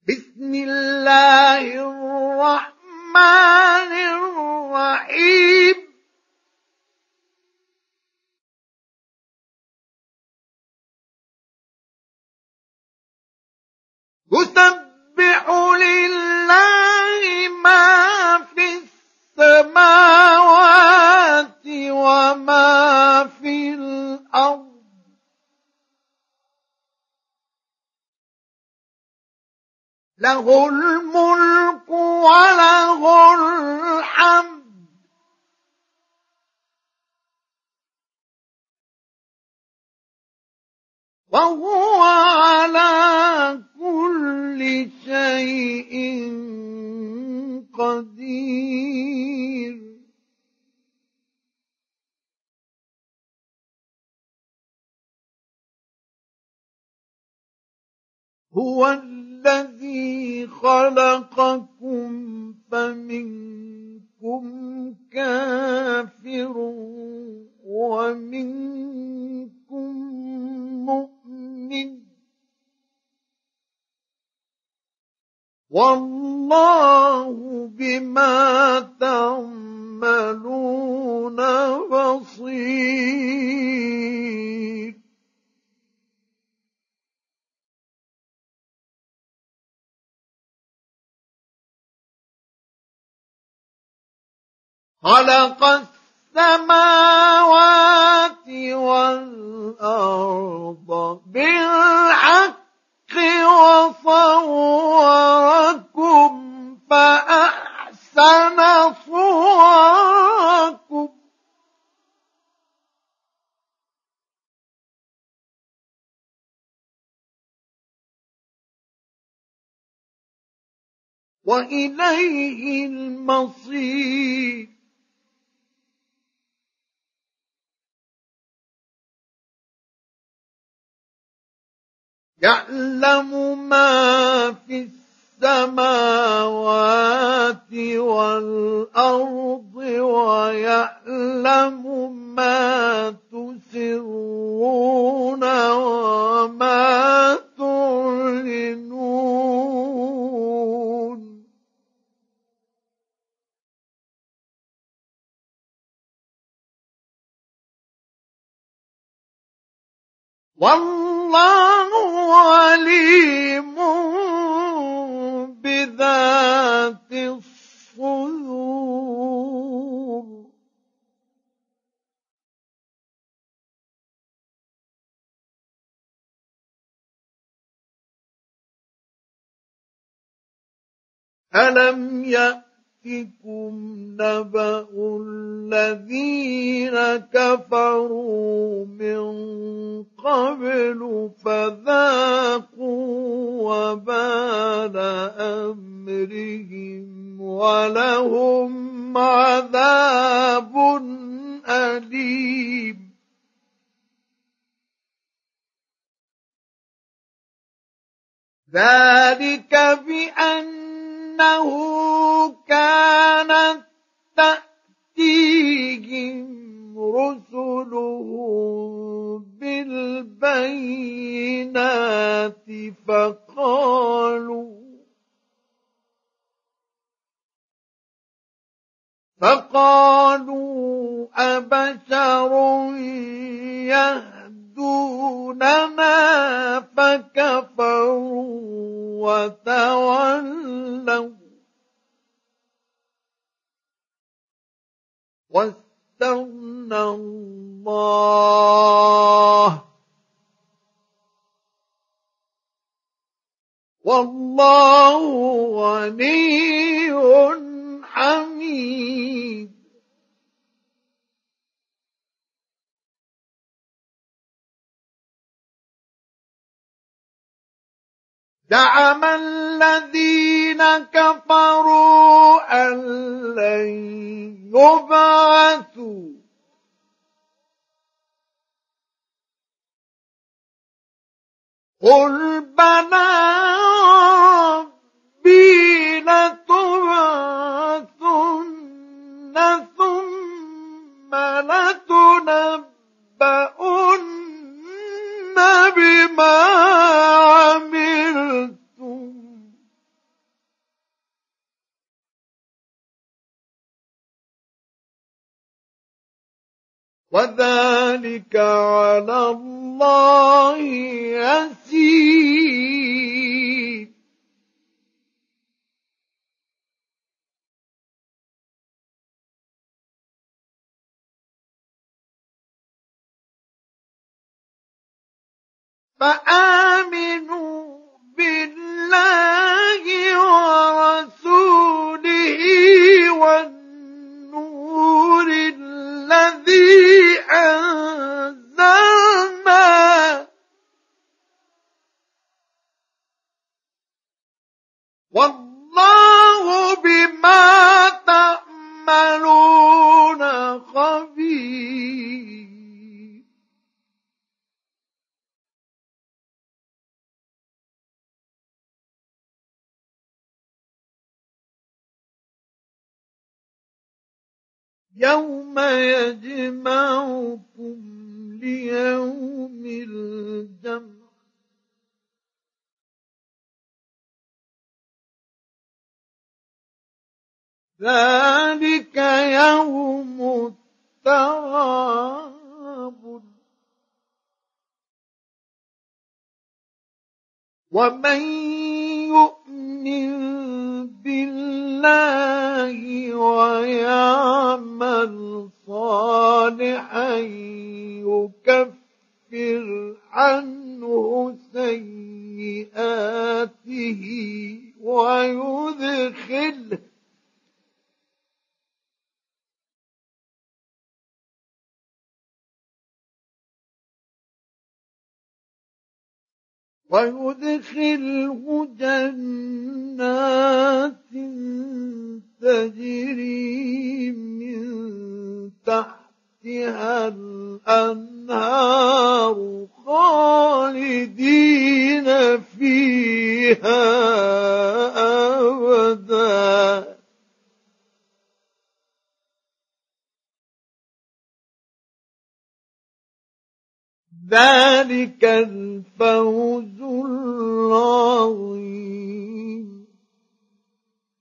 بسم الله الرحمن الرحيم يسبح لله ما في السماوات وما في الأرض له الملك وله الحمد وهو على كل شيء قدير هو الذي خلقكم فمنكم كافر ومنكم مؤمن والله بما تعملون بصير خلق السماوات والأرض بالحق وصوركم فأحسن صوركم وإليه المصير يعلم ما في السماوات والأرض ويعلم ما تسرون وما تعلنون والله عليم بذات الصدور ألم يأتكم نبأ الذين كفروا من قبل فذاقوا وبال أمرهم ولهم عذاب أليم ذلك بأنه كانت تأتيهم رسلهم بالبينات فقالوا أبشر يهدوننا فكفروا وتولوا واستغنى الله والله غني حميد زعم الذين كفروا أن لن يبعثوا قل بلى ربي لتبعثن ثم لتنبؤن بما عملتم وذلك على الله يسير. فآمنوا بالله ورسوله والنور الذي أنزلنا والله بما تعملون خبير. يوم يجمعكم ليوم الجمع ذلك يوم التغابن ومن يؤمن بالله ويعمل صالحا يكفر عنه سيئاته ويدخله جنات تجري من تحتها الأنهار خالدين فيها أبدا. ذلك الفوز العظيم.